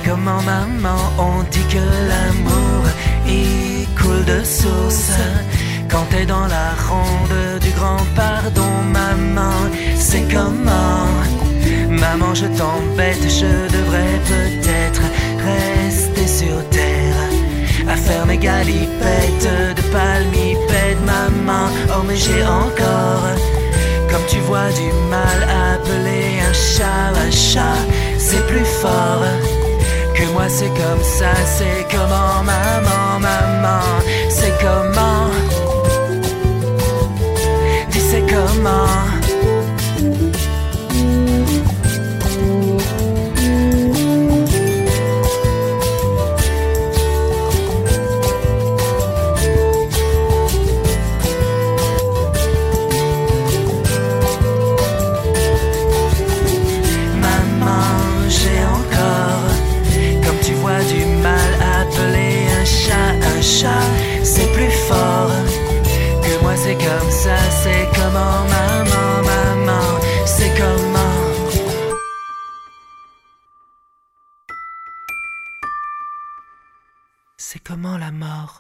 Comment maman, on dit que l'amour il coule de source. Quand t'es dans la ronde du grand pardon, maman, c'est comment? Maman, je t'embête, je devrais peut-être rester sur terre à faire mes galipettes de palmipèdes, maman. Oh mais j'ai encore, comme tu vois, du mal à appeler un chat, c'est plus fort que moi, c'est comme ça, c'est comment, maman, maman, c'est comment, dis c'est comment. C'est plus fort que moi, c'est comme ça, c'est comment, maman, maman, c'est comment. C'est comment la mort?